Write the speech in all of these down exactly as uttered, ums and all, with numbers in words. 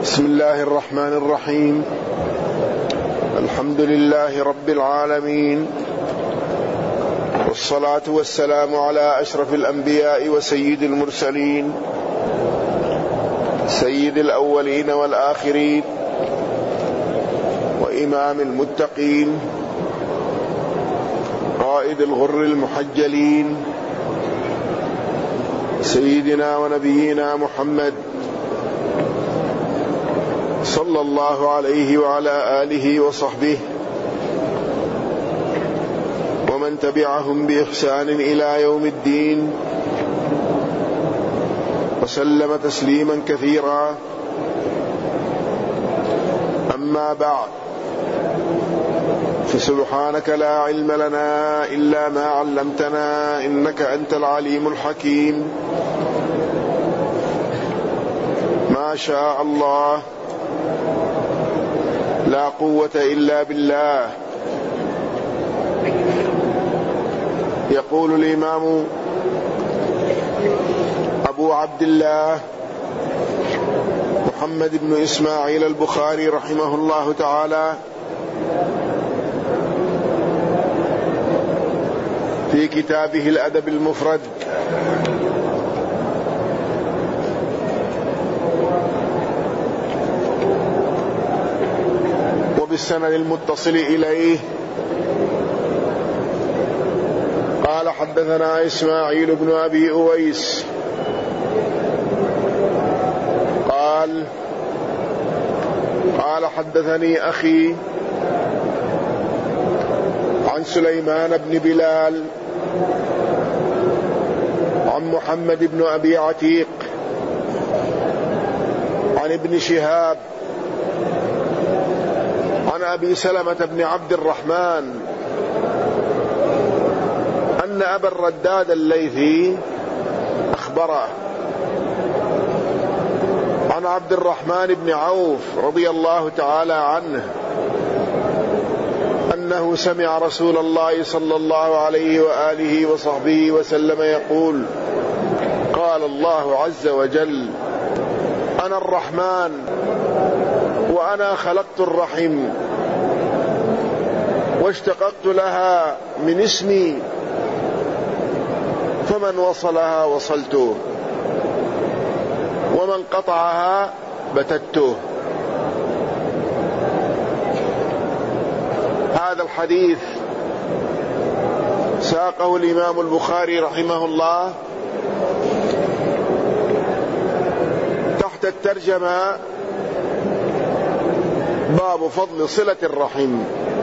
بسم الله الرحمن الرحيم. الحمد لله رب العالمين، والصلاة والسلام على أشرف الأنبياء وسيد المرسلين، سيد الأولين والآخرين، وإمام المتقين، قائد الغر المحجلين، سيدنا ونبينا محمد صلى الله عليه وعلى آله وصحبه ومن تبعهم بإحسان إلى يوم الدين، وسلم تسليما كثيرا. أما بعد، فسبحانك لا علم لنا إلا ما علمتنا إنك أنت العليم الحكيم. ما شاء الله، لا قوة إلا بالله. يقول الإمام أبو عبد الله محمد بن إسماعيل البخاري رحمه الله تعالى في كتابه الأدب المفرد: بالسند المتصل إليه قال: حدثنا إسماعيل بن أبي أويس قال قال حدثني أخي عن سليمان بن بلال عن محمد بن أبي عتيق عن ابن شهاب عن أبي سلمة بن عبد الرحمن أن أبا الرداد الليثي أخبره عن عبد الرحمن بن عوف رضي الله تعالى عنه أنه سمع رسول الله صلى الله عليه وآله وصحبه وسلم يقول: قال الله عز وجل: أنا الرحمن وأنا خلقت الرحم واشتققت لها من اسمي، فمن وصلها وصلته ومن قطعها بتته. هذا الحديث ساقه الإمام البخاري رحمه الله تحت الترجمة: باب فضل صلة الرحم.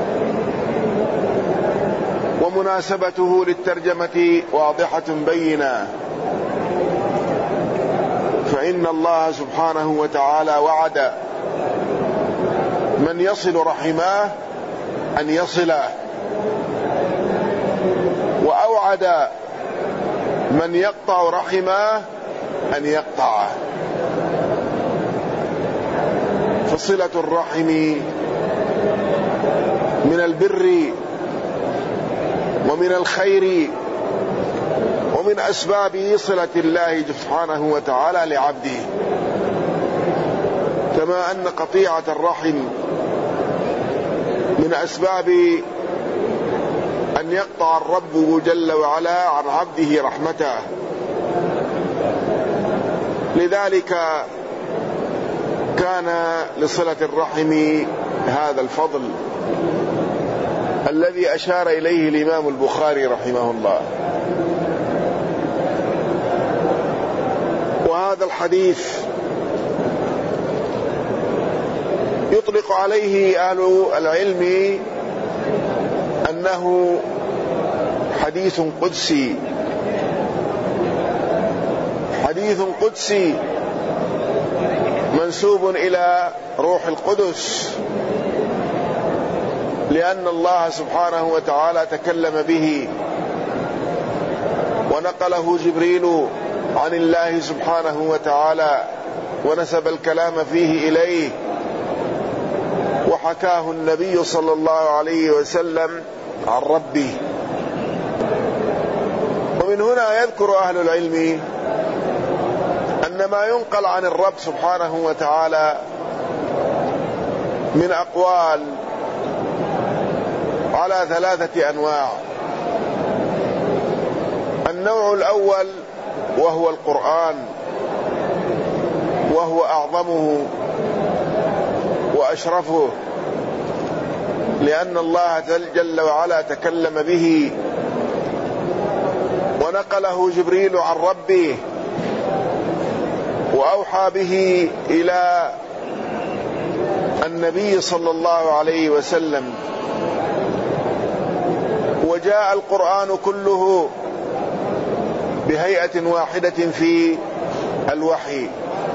ومناسبته للترجمة واضحة بينة، فإن الله سبحانه وتعالى وعد من يصل رحمه أن يصله، وأوعد من يقطع رحمه أن يقطعه. فصلة الرحم من البر ومن الخير ومن أسباب صلة الله سبحانه وتعالى لعبده، كما أن قطيعة الرحم من أسباب أن يقطع الرب جل وعلا عن عبده رحمته. لذلك كان لصلة الرحم هذا الفضل الذي أشار إليه الإمام البخاري رحمه الله. وهذا الحديث يطلق عليه أهل العلم أنه حديث قدسي، حديث قدسي منسوب إلى روح القدس، لأن الله سبحانه وتعالى تكلم به ونقله جبريل عن الله سبحانه وتعالى ونسب الكلام فيه إليه، وحكاه النبي صلى الله عليه وسلم عن ربه. ومن هنا يذكر أهل العلم أن ما ينقل عن الرب سبحانه وتعالى من أقوال على ثلاثة أنواع. النوع الأول وهو القرآن، وهو أعظمه وأشرفه، لأن الله جل وعلا تكلم به ونقله جبريل عن ربه وأوحى به إلى النبي صلى الله عليه وسلم، وجاء القرآن كله بهيئة واحدة في الوحي.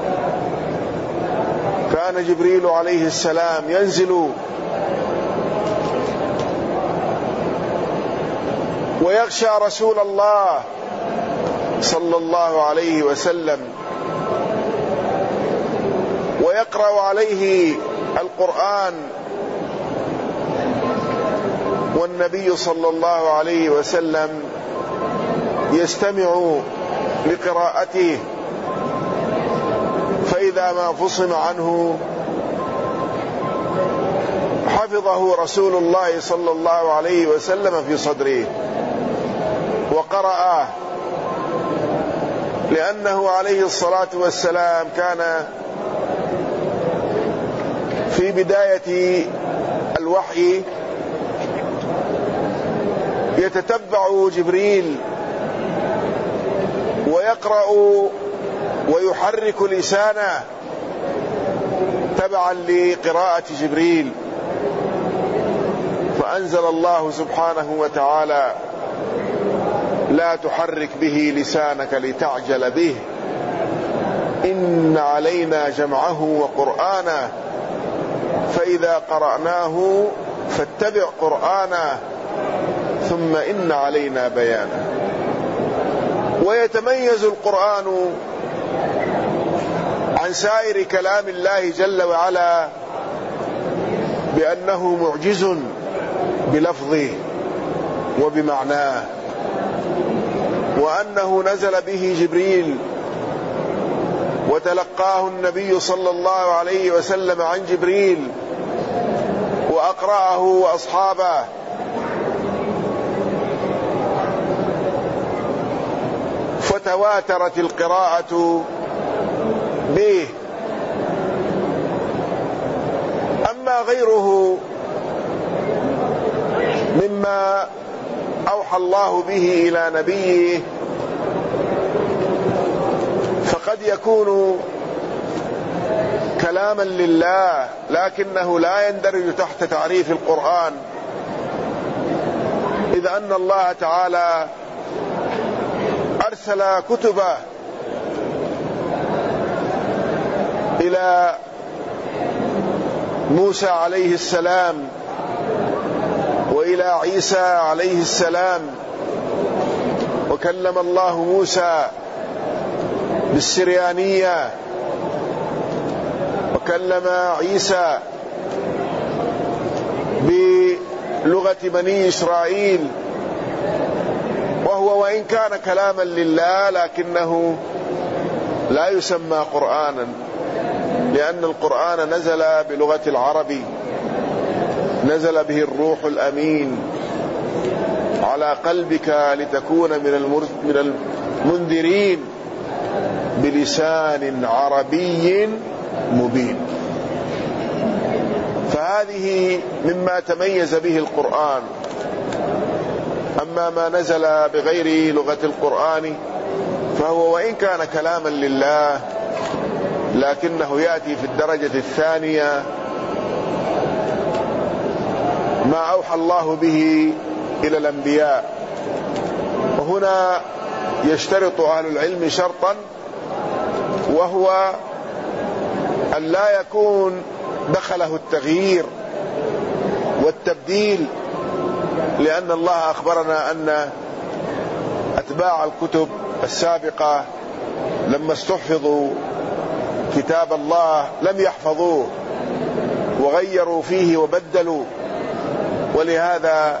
كان جبريل عليه السلام ينزل ويغشى رسول الله صلى الله عليه وسلم ويقرأ عليه القرآن، والنبي صلى الله عليه وسلم يستمع لقراءته، فإذا ما فصم عنه حفظه رسول الله صلى الله عليه وسلم في صدره وقرأه، لأنه عليه الصلاة والسلام كان في بداية الوحي يتتبع جبريل ويقرأ ويحرك لسانه تبعا لقراءة جبريل، فأنزل الله سبحانه وتعالى: لا تحرك به لسانك لتعجل به إن علينا جمعه وقرآنه فإذا قرأناه فاتبع قرآنه ثم إن علينا بيانه. ويتميز القرآن عن سائر كلام الله جل وعلا بأنه معجز بلفظه وبمعناه، وأنه نزل به جبريل وتلقاه النبي صلى الله عليه وسلم عن جبريل وأقرأه وأصحابه، فتواترت القراءة به. أما غيره مما أوحى الله به إلى نبيه فقد يكون كلاما لله، لكنه لا يندرج تحت تعريف القرآن، إذ أن الله تعالى أرسل كتبه إلى موسى عليه السلام وإلى عيسى عليه السلام، وكلم الله موسى بالسريانية وكلم عيسى بلغة بني إسرائيل، وهو وإن كان كلاما لله لكنه لا يسمى قرآنا، لأن القرآن نزل بلغة العرب، نزل به الروح الأمين على قلبك لتكون من المنذرين بلسان عربي مبين. فهذه مما تميز به القرآن. أما ما نزل بغير لغة القرآن فهو وإن كان كلاما لله لكنه يأتي في الدرجة الثانية ما أوحى الله به إلى الأنبياء. وهنا يشترط أهل العلم شرطا، وهو أن لا يكون دخله التغيير والتبديل، لأن الله أخبرنا أن أتباع الكتب السابقة لما استحفظوا كتاب الله لم يحفظوه وغيروا فيه وبدلوا، ولهذا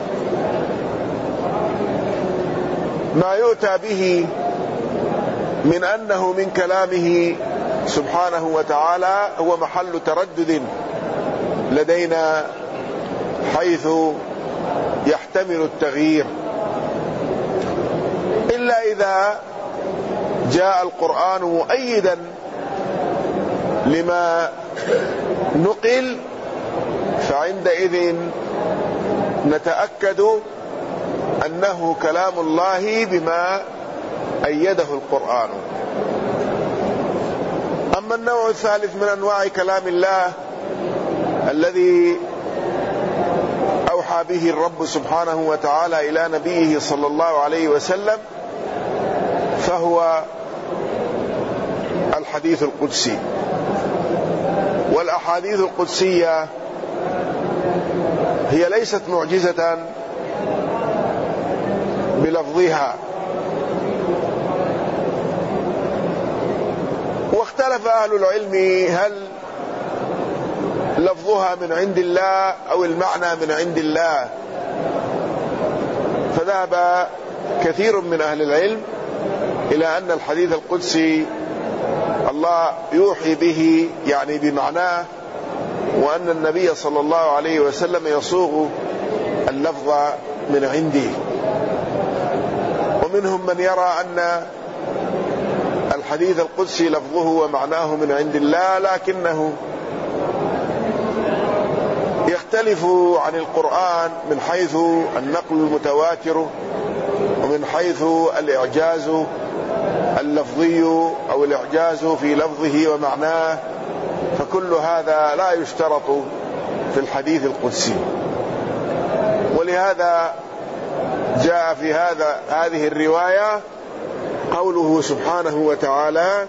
ما يؤتى به من أنه من كلامه سبحانه وتعالى هو محل تردد لدينا حيث يحتمل التغيير، إلا إذا جاء القرآن مؤيدا لما نقل، فعندئذ نتأكد أنه كلام الله بما أيده القرآن. أما النوع الثالث من أنواع كلام الله الذي أوحى به الرب سبحانه وتعالى إلى نبيه صلى الله عليه وسلم، فهو الحديث القدسي. والأحاديث القدسية هي ليست معجزة بلفظها، واختلف أهل العلم هل لفظها من عند الله أو المعنى من عند الله، فذهب كثير من أهل العلم إلى أن الحديث القدسي الله يوحي به يعني بمعناه، وأن النبي صلى الله عليه وسلم يصوغ اللفظ من عنده. ومنهم من يرى أن الحديث القدسي لفظه ومعناه من عند الله، لكنه يختلف عن القرآن من حيث النقل المتواتر، ومن حيث الإعجاز اللفظي أو الإعجاز في لفظه ومعناه، فكل هذا لا يشترط في الحديث القدسي. ولهذا جاء في هذا هذه الرواية قوله سبحانه وتعالى: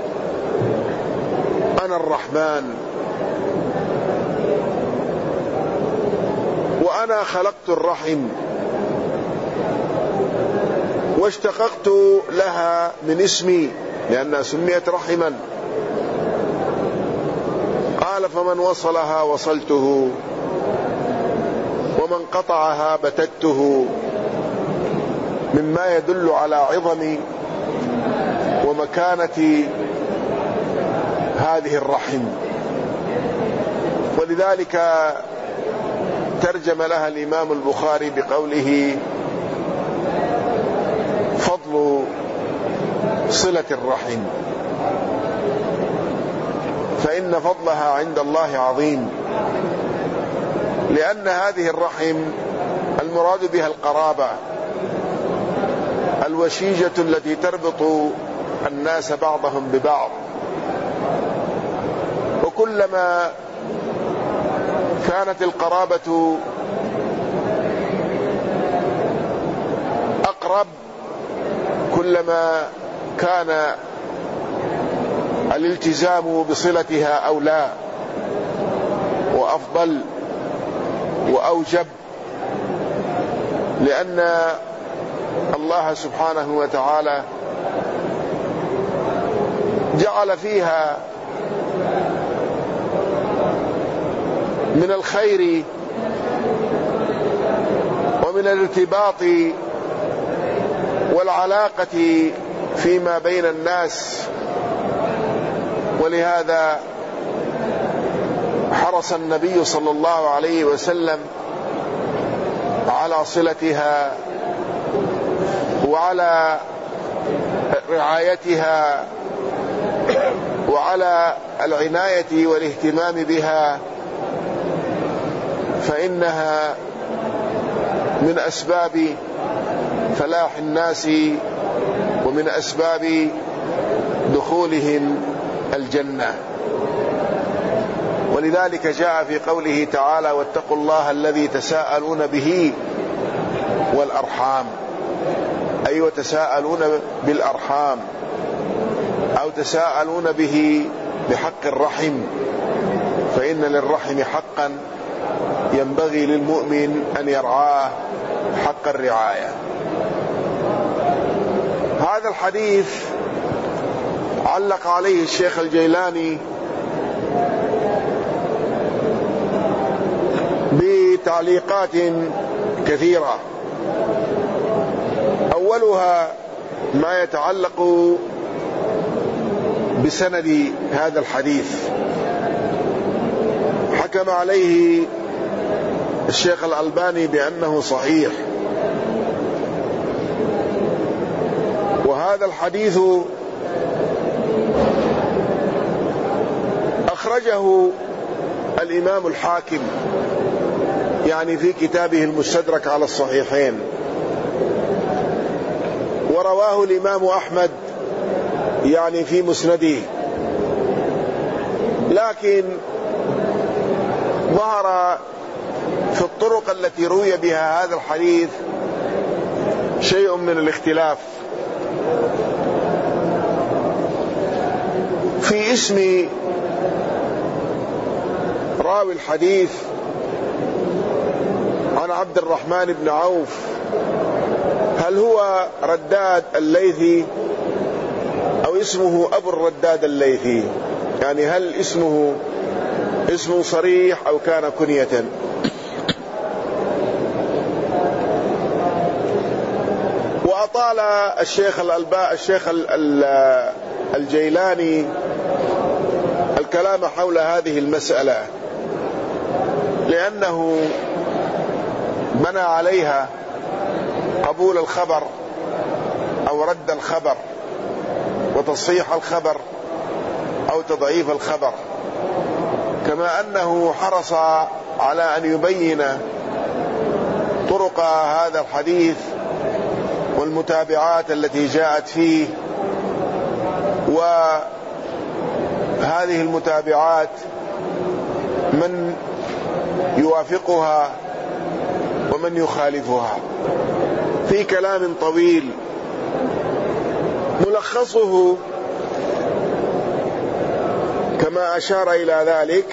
أنا الرحمن وأنا خلقت الرحم واشتققت لها من اسمي لأنها سميت رحما. قال: فمن وصلها وصلته ومن قطعها بتته، مما يدل على عظم ومكانة هذه الرحم. ولذلك ترجم لها الإمام البخاري بقوله: فضل صلة الرحم، فإن فضلها عند الله عظيم، لأن هذه الرحم المراد بها القرابة الوشيجة التي تربط الناس بعضهم ببعض. وكلما كانت القرابة أقرب، كلما كان الالتزام بصلتها أولى وأفضل وأوجب، لأن الله سبحانه وتعالى جعل فيها من الخير ومن الارتباط والعلاقة فيما بين الناس. ولهذا حرص النبي صلى الله عليه وسلم على صلتها وعلى رعايتها وعلى العناية والاهتمام بها، فإنها من أسباب فلاح الناس ومن أسباب دخولهم الجنة. ولذلك جاء في قوله تعالى: واتقوا الله الذي تساءلون به والأرحام، أي وتساءلون بالأرحام، أو تساءلون به بحق الرحم، فإن للرحم حقا ينبغي للمؤمن أن يرعاه حق الرعاية. هذا الحديث علق عليه الشيخ الجيلاني بتعليقات كثيرة، أولها ما يتعلق بسند هذا الحديث، حكم عليه الشيخ الألباني بأنه صحيح. وهذا الحديث أخرجه الإمام الحاكم يعني في كتابه المستدرك على الصحيحين، ورواه الإمام أحمد يعني في مسنده، لكن ظهر في الطرق التي روي بها هذا الحديث شيء من الاختلاف في اسم راوي الحديث عن عبد الرحمن بن عوف. هل هو رداد الليثي أو اسمه أبو الرداد الليثي؟ يعني هل اسمه اسم صريح أو كان كنية؟ وأطال الشيخ الألباني الشيخ الجيلاني الكلام حول هذه المسألة، لأنه بنى عليها قبول الخبر أو رد الخبر وتصحيح الخبر أو تضعيف الخبر، كما أنه حرص على أن يبين طرق هذا الحديث والمتابعات التي جاءت فيه، وهذه المتابعات من يوافقها ومن يخالفها، في كلام طويل ملخصه كما أشار إلى ذلك،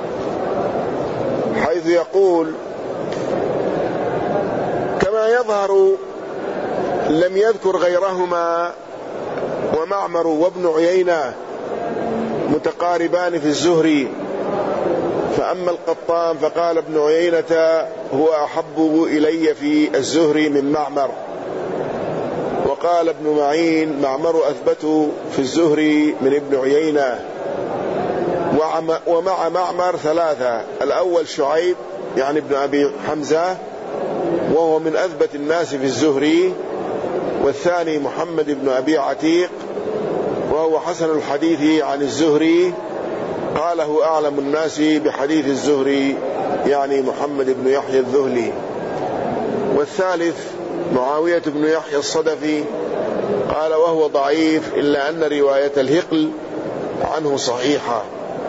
حيث يقول: كما يظهر لم يذكر غيرهما ومعمر وابن عيينة متقاربان في الزهري، فأما القطان فقال ابن عيينة هو أحب إلي في الزهري من معمر، وقال ابن معين معمر أثبت في الزهري من ابن عيينة. ومع معمر ثلاثة: الأول شعيب يعني ابن أبي حمزة وهو من أثبت الناس في الزهري، والثاني محمد بن أبي عتيق وهو حسن الحديث عن الزهري، قاله أعلم الناس بحديث الزهري يعني محمد بن يحيى الذهلي. والثالث معاوية بن يحيى الصدفي، قال وهو ضعيف إلا أن رواية الهقل عنه صحيحة،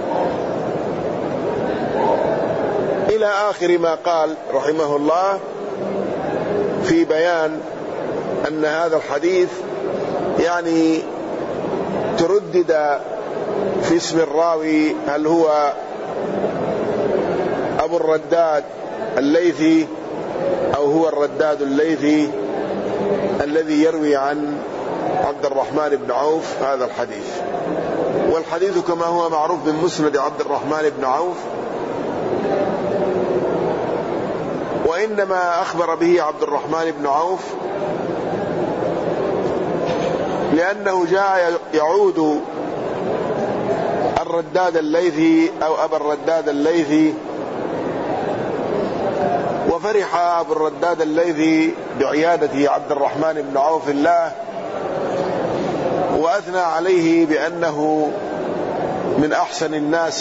إلى آخر ما قال رحمه الله في بيان أن هذا الحديث يعني تردد في اسم الراوي، هل هو أبو الرداد الليثي أو هو الرداد الليثي الذي يروي عن عبد الرحمن بن عوف هذا الحديث. والحديث كما هو معروف من مسند عبد الرحمن بن عوف، وإنما أخبر به عبد الرحمن بن عوف لأنه جاء يعود الرداد الليثي أو أبا الرداد الليثي، وفرح أبو الرداد الليثي بعيادة عبد الرحمن بن عوف الله، وأثنى عليه بأنه من أحسن الناس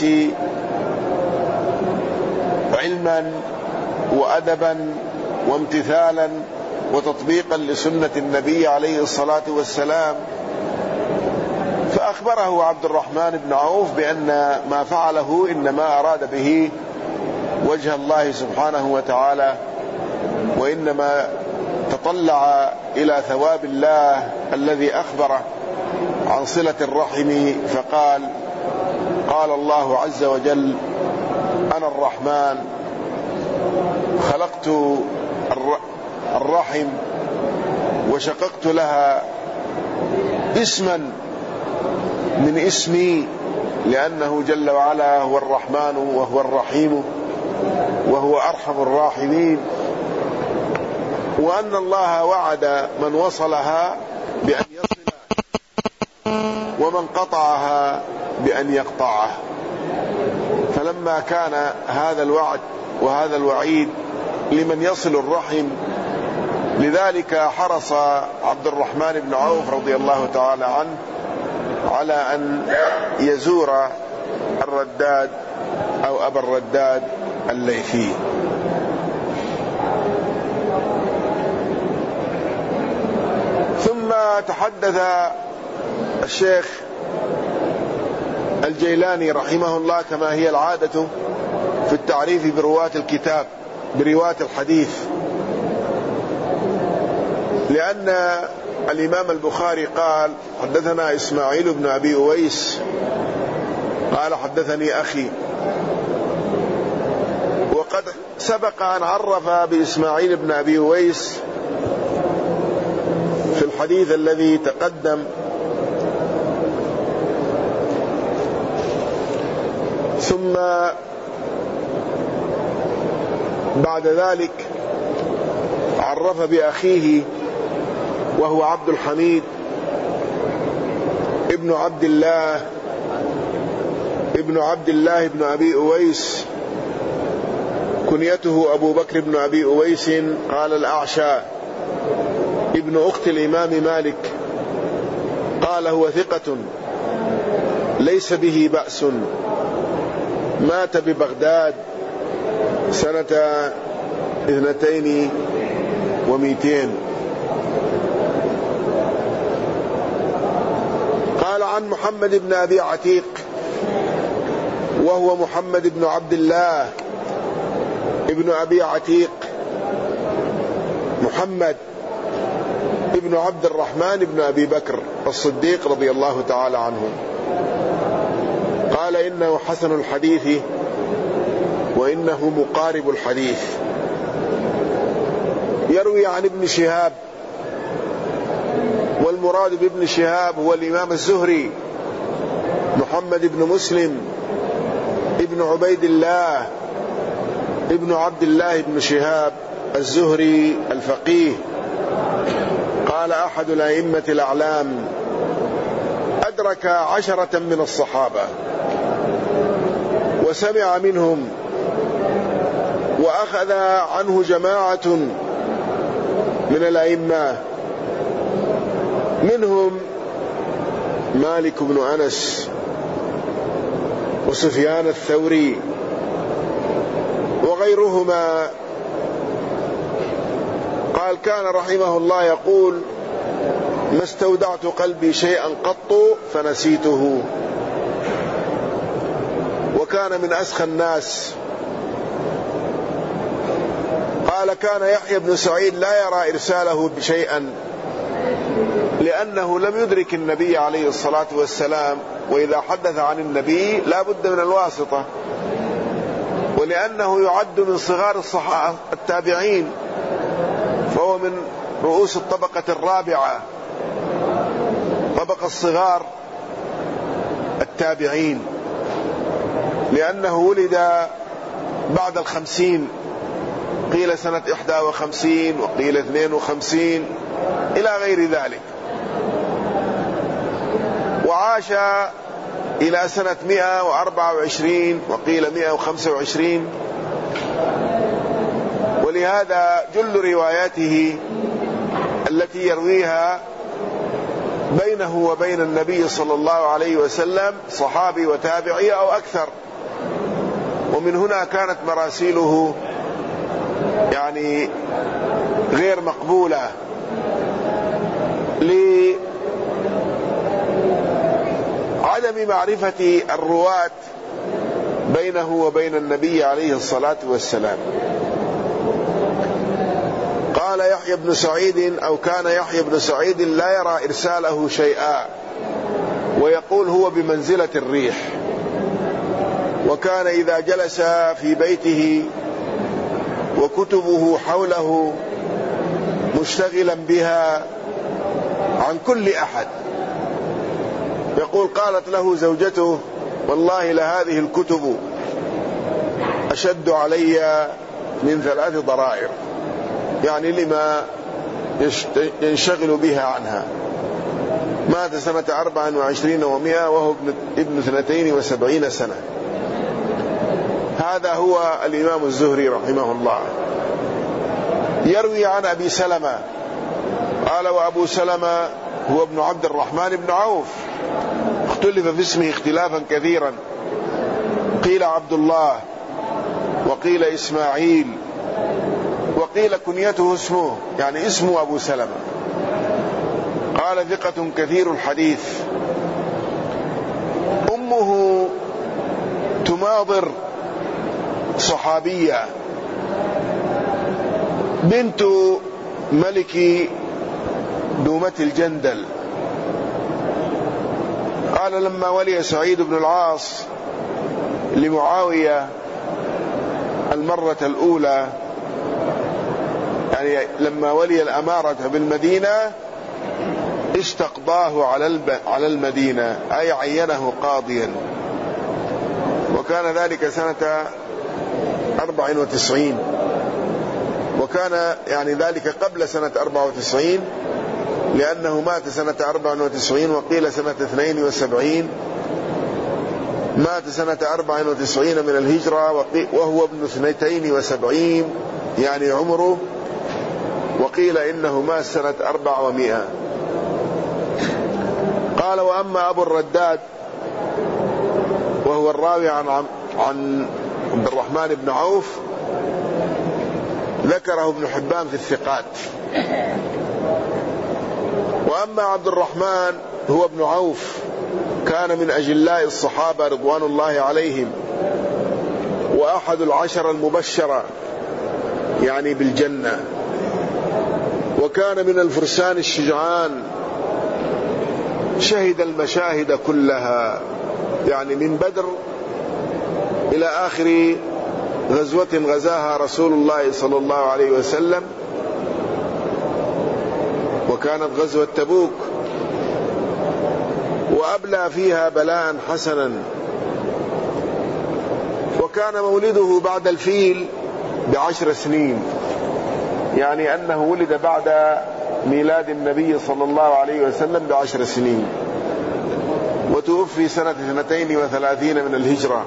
علما وأدبا وامتثالا وتطبيقا لسنة النبي عليه الصلاة والسلام. فأخبره عبد الرحمن بن عوف بأن ما فعله إنما أراد به وجه الله سبحانه وتعالى، وإنما تطلع إلى ثواب الله الذي أخبره عن صلة الرحم، فقال: قال الله عز وجل: أنا الرحمن خلقت الرحم وشققت لها اسما من اسمي، لأنه جل وعلا هو الرحمن وهو الرحيم وهو أرحم الراحمين، وأن الله وعد من وصلها بأن يصل ومن قطعها بأن يقطعه. فلما كان هذا الوعد وهذا الوعيد لمن يصل الرحم، لذلك حرص عبد الرحمن بن عوف رضي الله تعالى عنه على أن يزور الرداد أو أبا الرداد الليثي. ثم تحدث الشيخ الجيلاني رحمه الله كما هي العادة في التعريف برواة الكتاب برواة الحديث، لأن الإمام البخاري قال حدثنا إسماعيل بن أبي أويس قال حدثني أخي، وقد سبق أن عرف بإسماعيل بن أبي أويس في الحديث الذي تقدم. ثم بعد ذلك عرف بأخيه وهو عبد الحميد ابن عبد الله ابن عبد الله بن أبي أويس، كنيته أبو بكر بن أبي أويس، قال الأعشى ابن أخت الإمام مالك، قال هو ثقة ليس به بأس، مات ببغداد سنة اثنتين ومئتين. قال عن محمد بن أبي عتيق وهو محمد بن عبد الله ابن أبي عتيق، محمد ابن عبد الرحمن بن أبي بكر الصديق رضي الله تعالى عنه، قال إنه حسن الحديث وإنه مقارب الحديث. يروي عن ابن شهاب، والمراد بابن شهاب هو الإمام الزهري محمد بن مسلم ابن عبيد الله ابن عبد الله بن شهاب الزهري الفقيه. قال أحد الأئمة الأعلام أدرك عشرة من الصحابة وسمع منهم، وأخذ عنه جماعة من الأئمة، منهم مالك بن أنس وسفيان الثوري وغيرهما. قال كان رحمه الله يقول ما استودعت قلبي شيئا قط فنسيته، وكان من أسخى الناس. قال كان يحيى بن سعيد لا يرى إرساله بشيئا، لأنه لم يدرك النبي عليه الصلاة والسلام، وإذا حدث عن النبي لا بد من الواسطة، ولأنه يعد من صغار الصحابة التابعين، فهو من رؤوس الطبقة الرابعة، طبقة الصغار التابعين، لأنه ولد بعد الخمسين، قيل سنة إحدى وخمسين وقيل اثنين وخمسين إلى غير ذلك، وعاش إلى سنة مئة وأربعة وعشرين وقيل مئة وخمسة وعشرين. ولهذا جل رواياته التي يرويها بينه وبين النبي صلى الله عليه وسلم صحابي وتابعي أو أكثر، ومن هنا كانت مراسيله يعني غير مقبولة لعدم معرفة الرواة بينه وبين النبي عليه الصلاة والسلام. قال يحيى بن سعيد أو كان يحيى بن سعيد لا يرى إرساله شيئا، ويقول هو بمنزلة الريح، وكان إذا جلس في بيته وكتبه حوله مشتغلا بها عن كل أحد، يقول قالت له زوجته والله لهذه الكتب أشد علي من ثلاث ضرائر، يعني لما ينشغل بها عنها. مات سنة أربع وعشرين ومئة وهو ابن اثنتين وسبعين سنة. هذا هو الإمام الزهري رحمه الله. يروي عن أبي سلمة قال: وأبو سلمة هو ابن عبد الرحمن بن عوف، اختلف في اسمه اختلافا كثيرا، قيل عبد الله، وقيل إسماعيل، وقيل كنيته اسمه، يعني اسمه أبو سلمة. قال: ثقة كثير الحديث. أمه تماضر، صحابية، بنت ملك دومة الجندل. قال: لما ولي سعيد بن العاص لمعاوية المرة الأولى، يعني لما ولي الأمارة بالمدينة، استقضاه على المدينة، أي عينه قاضيا، وكان ذلك سنة أربع وتسعين، وكان يعني ذلك قبل سنة أربع وتسعين، لأنه مات سنة أربع وتسعين، وقيل سنة اثنين وسبعين، مات سنة أربع وتسعين من الهجرة، وهو ابن اثنتين وسبعين يعني عمره، وقيل إنه مات سنة أربع ومئة. قال: وأما أبو الرداد وهو الراوي عن عن عبد الرحمن بن عوف، ذكره ابن حبان في الثقات. وأما عبد الرحمن هو ابن عوف، كان من أجلاء الصحابة رضوان الله عليهم، وأحد العشر المبشرة يعني بالجنة، وكان من الفرسان الشجعان، شهد المشاهد كلها، يعني من بدر إلى آخر غزوة غزاها رسول الله صلى الله عليه وسلم، وكانت غزوة تبوك، وأبلى فيها بلاء حسنا. وكان مولده بعد الفيل بعشر سنين، يعني أنه ولد بعد ميلاد النبي صلى الله عليه وسلم بعشر سنين، وتوفي سنة اثنتين وثلاثين من الهجرة.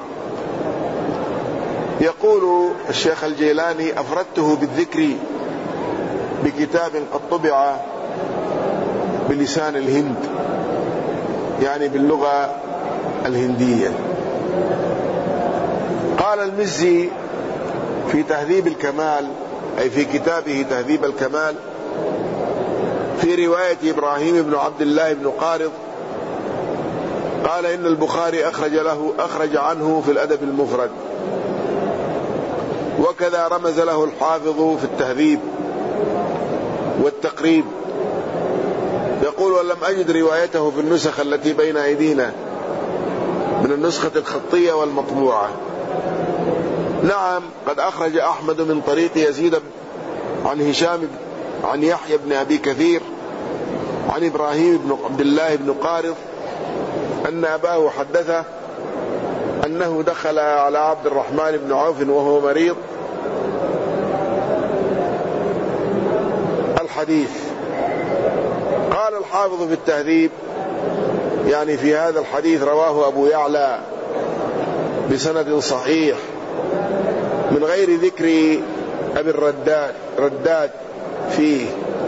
يقول الشيخ الجيلاني: أفردته بالذكر بكتاب قد طبع بلسان الهند، يعني باللغة الهندية. قال المزي في تهذيب الكمال، أي في كتابه تهذيب الكمال، في رواية إبراهيم بن عبد الله بن قارض، قال: إن البخاري أخرج له أخرج عنه في الأدب المفرد، وكذا رمز له الحافظ في التهذيب والتقريب. يقول: ولم أجد روايته في النسخ التي بين أيدينا من النسخة الخطية والمطبوعة. نعم، قد أخرج أحمد من طريق يزيد عن هشام عن يحيى بن أبي كثير عن إبراهيم بن عبد الله بن قارض أن أباه حدثه أنه دخل على عبد الرحمن بن عوف وهو مريض. الحديث. قال الحافظ في التهذيب: يعني في هذا الحديث رواه أبو يعلى بسند صحيح من غير ذكر أبي الرداد رداد فيه،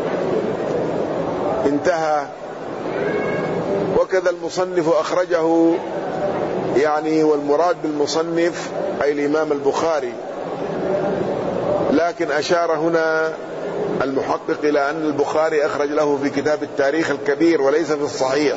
انتهى. وكذا المصنف أخرجه، يعني والمراد بالمصنف أي الإمام البخاري، لكن أشار هنا المحقق إلى أن البخاري أخرج له في كتاب التاريخ الكبير وليس في الصحيح.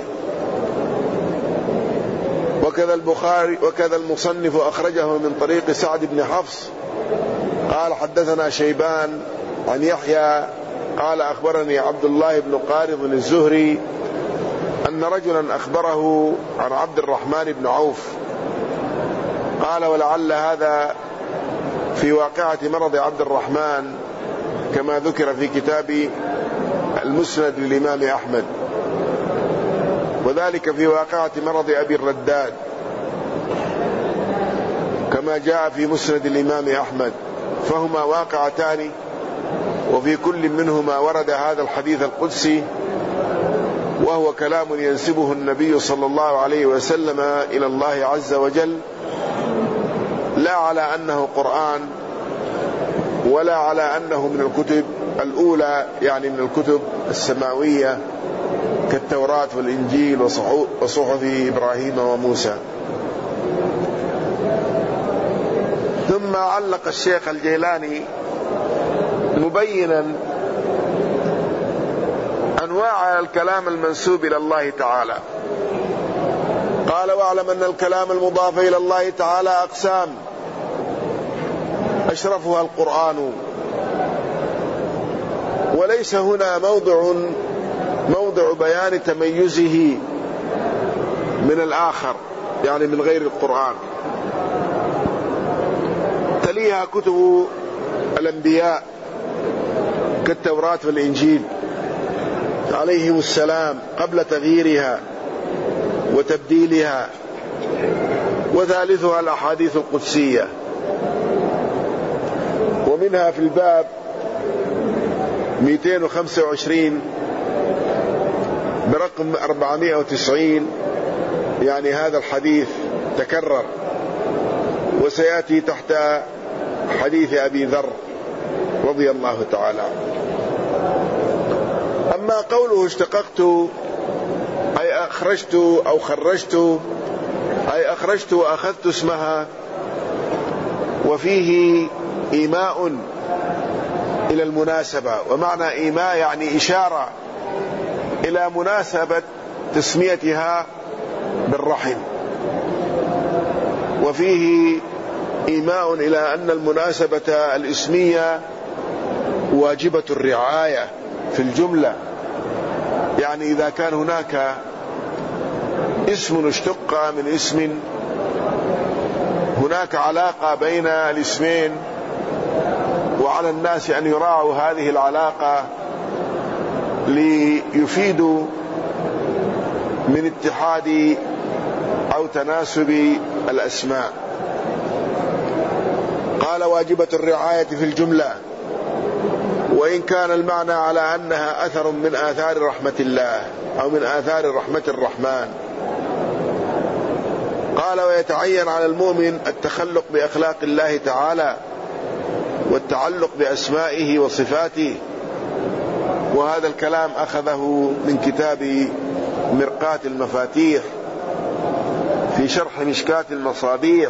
وكذا البخاري وكذا المصنف أخرجه من طريق سعد بن حفص قال: حدثنا شيبان عن يحيى قال: أخبرني عبد الله بن قارض الزهري أن رجلا أخبره عن عبد الرحمن بن عوف. قال: ولعل هذا في واقعة مرض عبد الرحمن كما ذكر في كتاب المسند للإمام أحمد، وذلك في واقعة مرض أبي الرداد كما جاء في مسند الإمام أحمد، فهما واقعتان، وفي كل منهما ورد هذا الحديث القدسي، وهو كلام ينسبه النبي صلى الله عليه وسلم إلى الله عز وجل، لا على أنه قرآن ولا على أنه من الكتب الأولى، يعني من الكتب السماوية كالتوراة والإنجيل وصحف إبراهيم وموسى. ثم علق الشيخ الجيلاني مبينا أنواع الكلام المنسوب إلى الله تعالى، قال: واعلم أن الكلام المضاف إلى الله تعالى أقسام، أشرفها القرآن، وليس هنا موضع موضع بيان تميزه من الآخر، يعني من غير القرآن. تليها كتب الأنبياء كالتوراة والإنجيل عليهم السلام قبل تغييرها وتبديلها، وثالثها الأحاديث القدسية، ومنها في الباب مئتين وخمسة وعشرين برقم أربعمائة وتسعين، يعني هذا الحديث تكرر وسيأتي تحت حديث أبي ذر رضي الله تعالى عنه. أما قوله اشتققت أي أخرجت أو خرجت أي أخرجت وأخذت اسمها، وفيه إيماء إلى المناسبة، ومعنى إيماء يعني إشارة إلى مناسبة تسميتها بالرحم، وفيه إيماء إلى أن المناسبة الاسمية واجبة الرعاية في الجملة، يعني إذا كان هناك اسم اشتق من اسم، هناك علاقة بين الاسمين، وعلى الناس أن يراعوا هذه العلاقة ليفيدوا من اتحاد أو تناسب الأسماء. قال: واجبة الرعاية في الجملة، وإن كان المعنى على أنها أثر من آثار رحمة الله أو من آثار رحمة الرحمن. قال: ويتعين على المؤمن التخلق بأخلاق الله تعالى والتعلق بأسمائه وصفاته، وهذا الكلام أخذه من كتاب مرقاة المفاتيح في شرح مشكاة المصابيح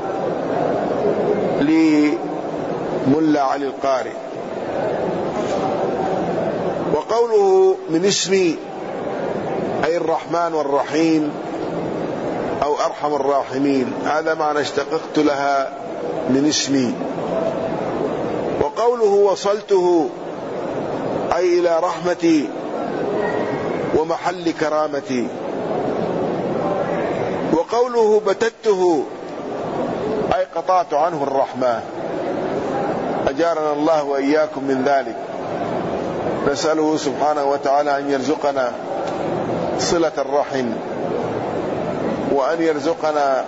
لملا علي القاري. وقوله من اسمي أي الرحمن والرحيم أو أرحم الراحمين، هذا معنى اشتققت لها من اسمي. وقوله وصلته أي إلى رحمتي ومحل كرامتي. وقوله بتته أي قطعت عنه الرحمة، أجارنا الله وإياكم من ذلك. نسأله سبحانه وتعالى أن يرزقنا صلة الرحم، وأن يرزقنا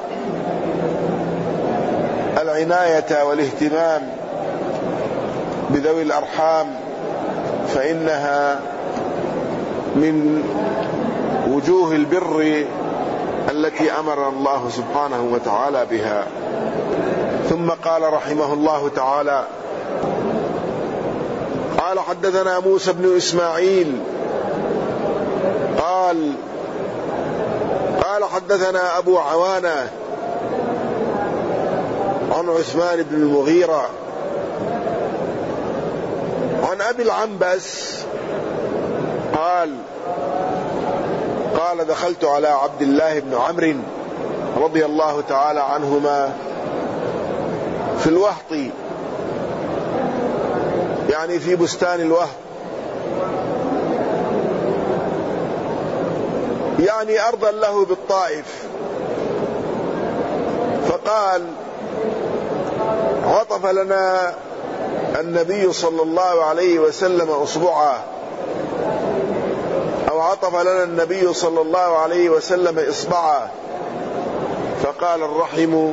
العناية والاهتمام بذوي الأرحام، فإنها من وجوه البر التي أمر الله سبحانه وتعالى بها. ثم قال رحمه الله تعالى: قال: حدثنا موسى بن إسماعيل قال قال حدثنا أبو عوانة عن عثمان بن المغيرة عن أبي العنبس قال قال دخلت على عبد الله بن عمرو رضي الله تعالى عنهما في الوهط، يعني في بستان الوهط، يعني أرضا له بالطائف. فقال: عطف لنا النبي صلى الله عليه وسلم أصبعه، أو عطف لنا النبي صلى الله عليه وسلم إصبعه، فقال: الرحم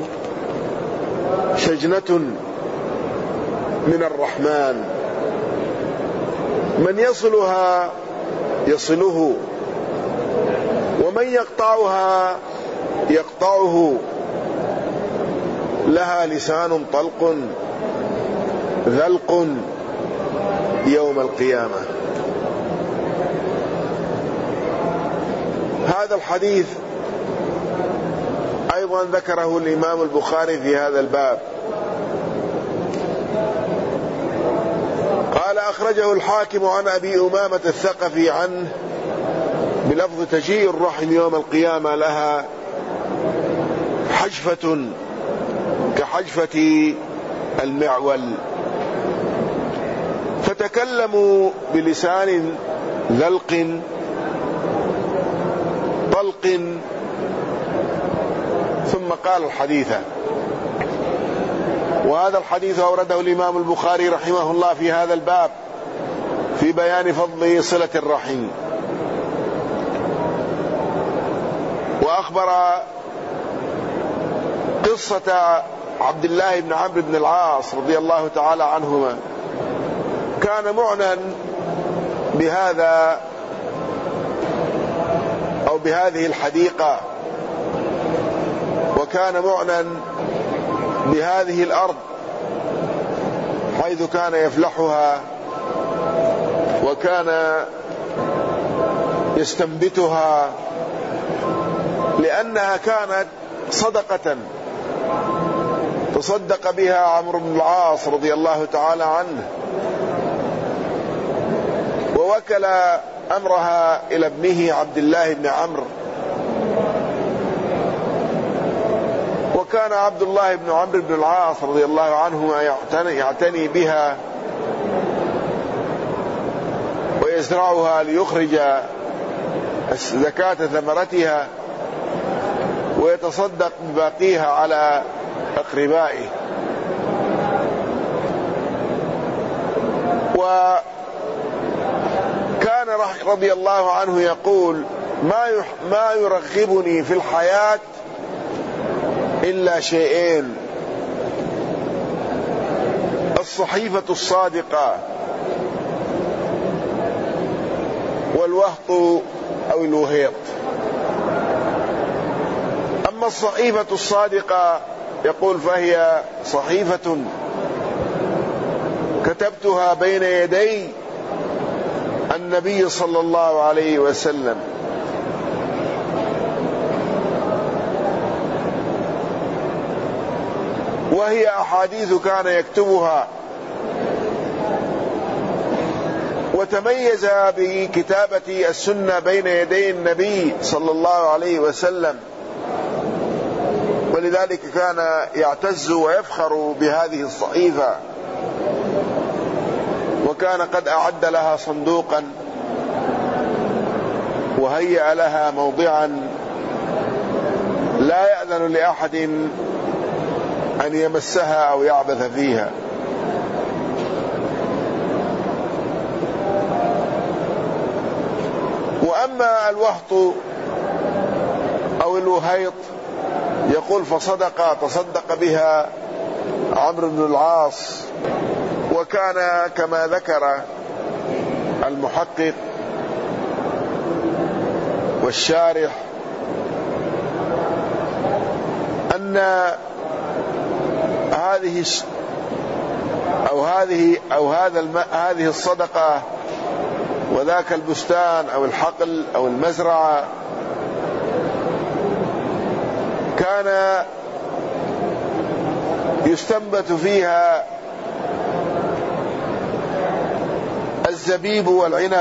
شجنة من الرحمن، من يصلها يصله، ومن يقطعها يقطعه، لها لسان طلق ذلق يوم القيامة. هذا الحديث أيضا ذكره الإمام البخاري في هذا الباب، قال أخرجه الحاكم عن أبي أمامة الثقفي عنه بلفظ تجيء الرحم يوم القيامة لها حجفة كحجفة المعول، فتكلموا بلسان ذلق طلق، ثم قال الحديث. وهذا الحديث أورده الإمام البخاري رحمه الله في هذا الباب في بيان فضل صلة الرحم. وأخبر قصة عبد الله بن عمرو بن العاص رضي الله تعالى عنهما، كان معنى بهذا أو بهذه الحديقة، وكان معنى بهذه الأرض حيث كان يفلحها وكان يستنبتها، لأنها كانت صدقة تصدق بها عمرو بن العاص رضي الله تعالى عنه، ووكل أمرها إلى ابنه عبد الله بن عمرو. وكان عبد الله بن عمرو بن العاص رضي الله عنه يعتني بها ويزرعها ليخرج زكاة ثمرتها ويتصدق بباقيها على أقربائه. وكان رضي الله عنه يقول: ما ما يرغبني في الحياة إلا شيئين: الصحيفة الصادقة والوهط أو الوهيط. أما الصحيفة الصادقة يقول فهي صحيفة كتبتها بين يدي النبي صلى الله عليه وسلم، وهي أحاديث كان يكتبها، وتميز بكتابة السنة بين يدي النبي صلى الله عليه وسلم، ولذلك كان يعتز ويفخر بهذه الصحيفة. وكان قد أعد لها صندوقا وهيأ لها موضعا لا يأذن لأحد أن يمسها أو يعبث فيها. وأما الوهط أو الوهيط يقول فصدق تصدق بها عمرو بن العاص. وكان كما ذكر المحقق والشارح أن هذه أو هذه أو هذا الم... هذه الصدقة وذاك البستان أو الحقل أو المزرعة كان يستنبت فيها الزبيب والعنب،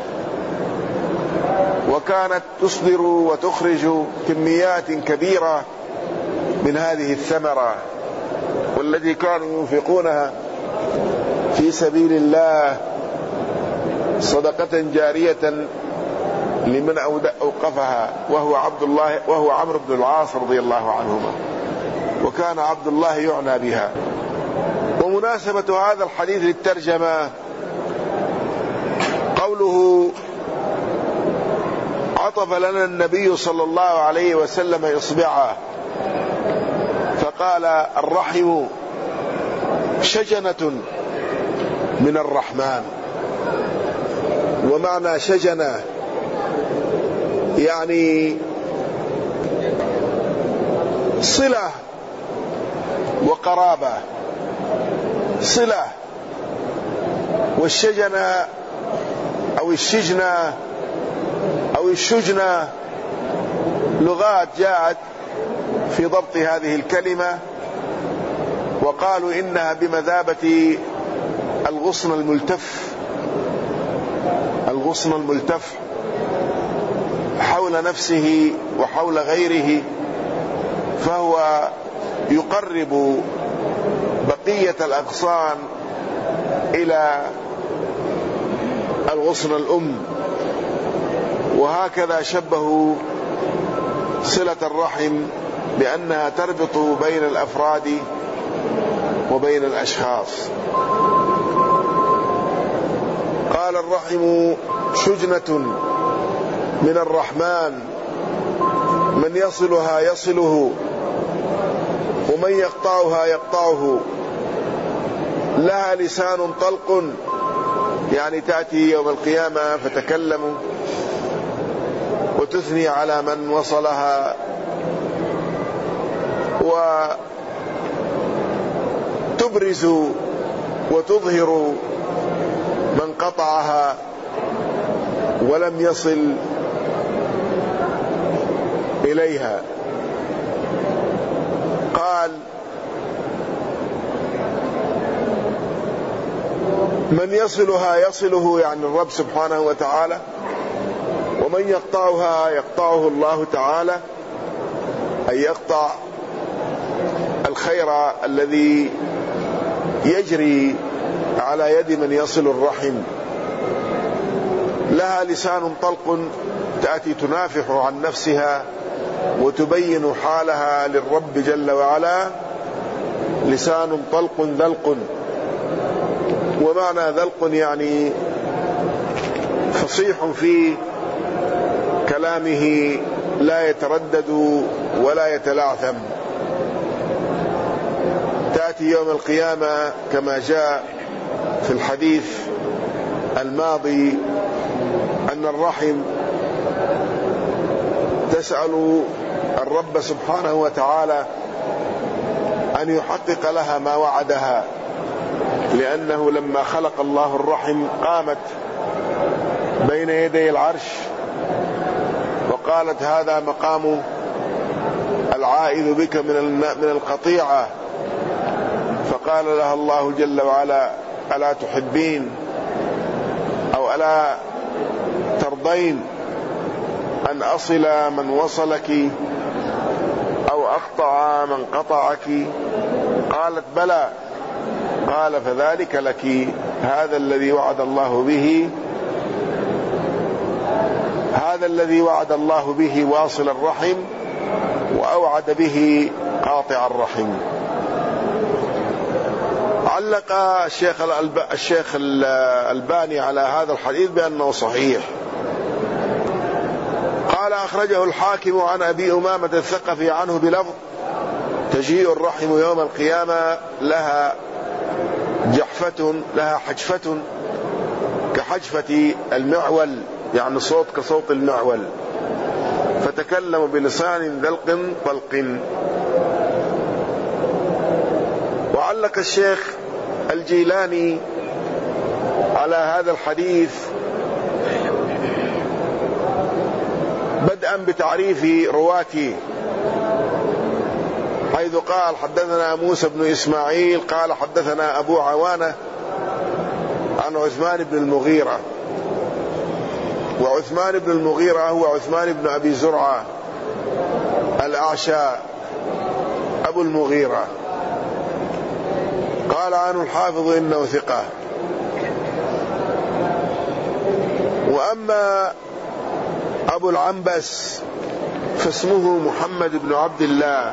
وكانت تصدر وتخرج كميات كبيرة من هذه الثمرة، والذي كانوا ينفقونها في سبيل الله صدقة جارية لمن أوقفها، وهو عبد الله وهو عمرو بن العاص رضي الله عنهما، وكان عبد الله يعنى بها. ومناسبة هذا الحديث للترجمة قوله: عطف لنا النبي صلى الله عليه وسلم إصبعه فقال: الرحم شجنة من الرحمن. ومعنى شجنة يعني صلة وقرابة صلة. والشجنة أو الشجنة أو الشجنة لغات جاءت في ضبط هذه الكلمة، وقالوا إنها بمثابة الغصن الملتف الغصن الملتف حول نفسه وحول غيره، فهو يقرب بقية الأغصان إلى الغصن الأم. وهكذا شبهوا صلة الرحم بأنها تربط بين الأفراد وبين الأشخاص. قال الرحم شجنة من الرحمن، من يصلها يصله ومن يقطعها يقطعه، لها لسان طلق، يعني تأتي يوم القيامة فتكلم وتثني على من وصلها وتبرز وتظهر من قطعها ولم يصل إليها. قال من يصلها يصله، يعني الرب سبحانه وتعالى، ومن يقطعها يقطعه الله تعالى، أي يقطع الخير الذي يجري على يد من يصل الرحم. لها لسان طلق، تأتي تنافح عن نفسها وتبين حالها للرب جل وعلا. لسان طلق ذلق، ومعنى ذلق يعني فصيح في كلامه لا يتردد ولا يتلعثم. تأتي يوم القيامة كما جاء في الحديث الماضي أن الرحم تسأل الرب سبحانه وتعالى أن يحقق لها ما وعدها، لأنه لما خلق الله الرحم قامت بين يدي العرش وقالت هذا مقام العائذ بك من القطيعة، فقال لها الله جل وعلا ألا تحبين أو ألا ترضين أن أصل من وصلك أو أقطع من قطعك؟ قالت بلى. قال فذلك لك، هذا الذي وعد الله به هذا الذي وعد الله به واصل الرحم، وأوعد به قاطع الرحم. علق الشيخ الشيخ الألباني على هذا الحديث بأنه صحيح. قال أخرجه الحاكم عن أبي أمامة الثقفي عنه بلفظ تجيء الرحم يوم القيامة لها جحفة لها حجفة كحجفة المعول، يعني صوت كصوت المعول، فتكلم بلسان ذلق طلق. وعلق الشيخ الجيلاني على هذا الحديث بدءا بتعريف رواته، حيث قال حدثنا موسى بن إسماعيل قال حدثنا أبو عوانة عن عثمان بن المغيرة. وعثمان بن المغيرة هو عثمان بن أبي زرعة الأعشى أبو المغيرة. قال عنه الحافظ إنه ثقة. وأما أبو العنبس فاسمه محمد بن عبد الله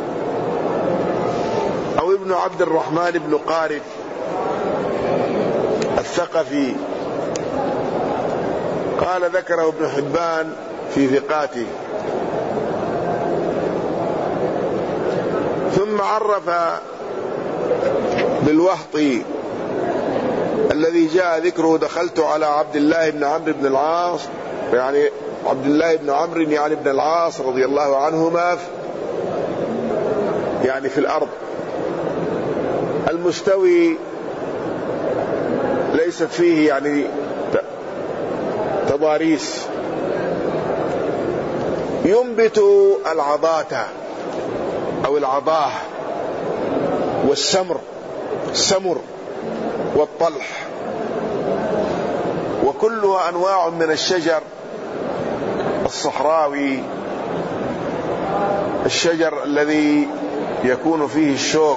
أو ابن عبد الرحمن بن قارف الثقفي. قال ذكره ابن حبان في ثقاته. ثم عرف بالوهطي الذي جاء ذكره دخلت على عبد الله بن عمرو بن العاص، يعني عبد الله بن عمرو يعني ابن العاص رضي الله عنهما، يعني في الأرض. المستوي ليست فيه يعني تضاريس. ينبت العضاة أو العضاه والسمر السمر والطلح، وكلها أنواع من الشجر الصحراوي، الشجر الذي يكون فيه الشوك،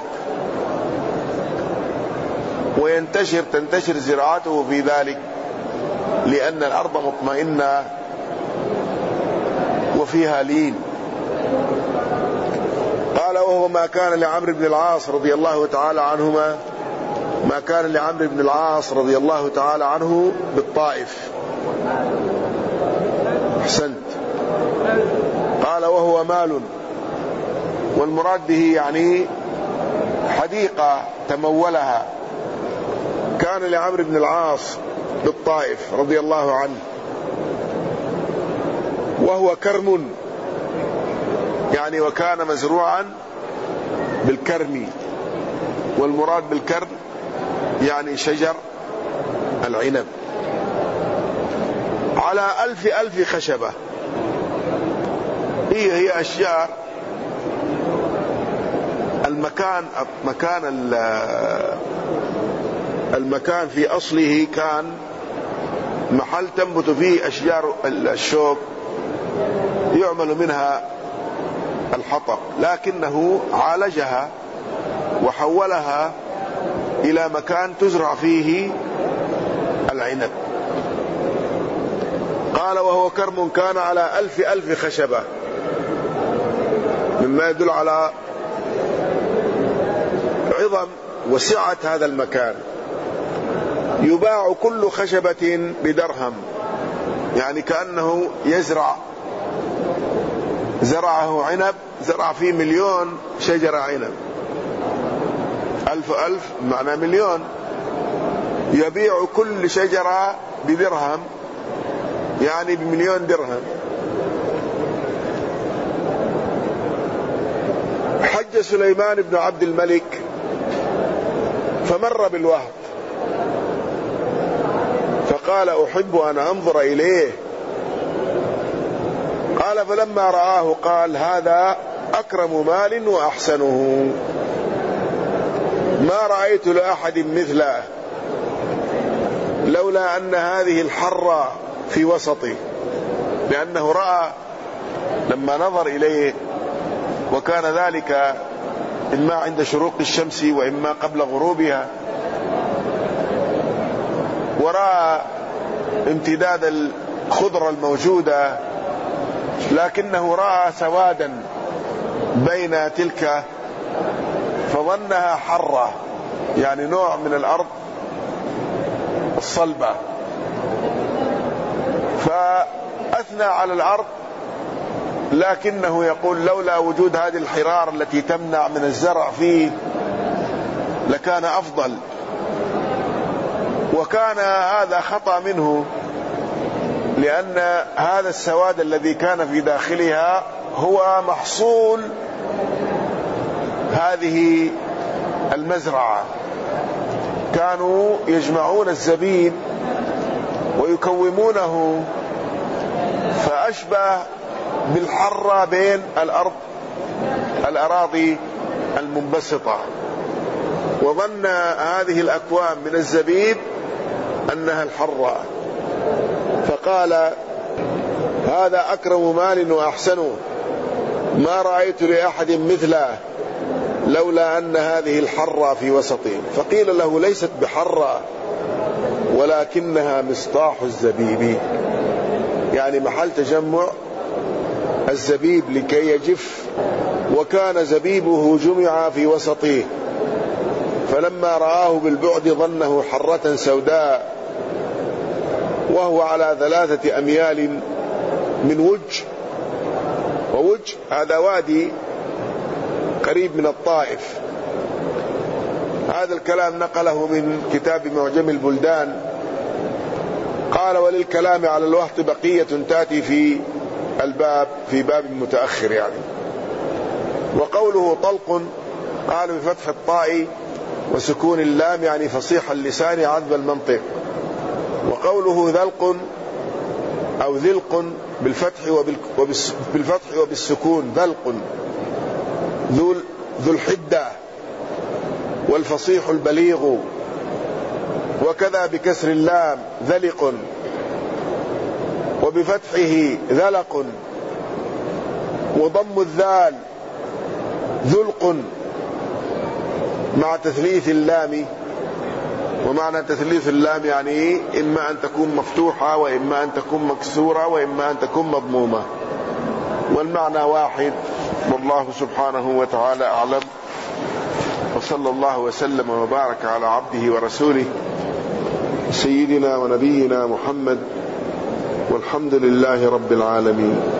وينتشر تنتشر زراعته في ذلك لأن الأرض مطمئنة وفيها لين. قال وهو ما كان لعمرو بن العاص رضي الله تعالى عنهما ما كان لعمرو بن العاص رضي الله تعالى عنه بالطائف. أحسنت. قال وهو مال، والمراد به يعني حديقة تمولها كان لعمرو بن العاص بالطائف رضي الله عنه، وهو كرم يعني وكان مزروعا بالكرم، والمراد بالكرم يعني شجر العنب، على ألف ألف خشبة. هي هي أشجار المكان مكان المكان في أصله كان محل تنبت فيه أشجار الشوك يعمل منها الحطب، لكنه عالجها وحولها إلى مكان تزرع فيه العنب. قال وهو كرم كان على ألف ألف خشبة، مما يدل على عظم وسعة هذا المكان. يباع كل خشبة بدرهم، يعني كأنه يزرع زرعه عنب، زرع فيه مليون شجرة عنب، ألف ألف معنى مليون. يبيع كل شجرة بدرهم، يعني بمليون درهم. حج سليمان بن عبد الملك فمر بالوهد فقال أحب أن أنظر إليه. قال فلما رآه قال هذا أكرم مال وأحسنه، ما رأيت لأحد مثله، لولا أن هذه الحرة في وسطه. لأنه رأى لما نظر إليه، وكان ذلك إما عند شروق الشمس وإما قبل غروبها، ورأى امتداد الخضرة الموجودة، لكنه رأى سوادا بين تلك فظنها حرة، يعني نوع من الأرض الصلبة، فأثنى على الأرض، لكنه يقول لولا وجود هذه الحرار التي تمنع من الزرع فيه لكان أفضل. وكان هذا خطأ منه، لأن هذا السواد الذي كان في داخلها هو محصول هذه المزرعة. كانوا يجمعون الزبيب ويكومونه، فأشبه بالحرة بين الأرض الأراضي المنبسطة، وظن هذه الأكوام من الزبيب أنها الحرة، فقال هذا أكرم مال وأحسنه، ما رأيت لأحد مثله، لولا أن هذه الحرة في وسطه. فقيل له ليست بحرة ولكنها مصطاح الزبيب، يعني محل تجمع الزبيب لكي يجف، وكان زبيبه جمع في وسطه، فلما رآه بالبعد ظنه حرة سوداء، وهو على ثلاثة أميال من وج، ووج هذا وادي قريب من الطائف. هذا الكلام نقله من كتاب معجم البلدان. قال وللكلام على الوهد بقية تأتي في الباب في باب متأخر يعني. وقوله طلق قال بفتح الطاء وسكون اللام يعني فصيح اللسان عذب المنطق. وقوله ذلق أو ذلق بالفتح وبالفتح وبالسكون ذلق ذو ذو الحدة والفصيح البليغ، وكذا بكسر اللام ذلق وبفتحه ذلق، وضم الذال ذلق مع تثليث اللام. ومعنى تثليث اللام يعني إما أن تكون مفتوحة وإما أن تكون مكسورة وإما أن تكون مضمومة، والمعنى واحد، والله سبحانه وتعالى أعلم. وصلى الله وسلم وبارك على عبده ورسوله سيدنا ونبينا محمد، والحمد لله رب العالمين.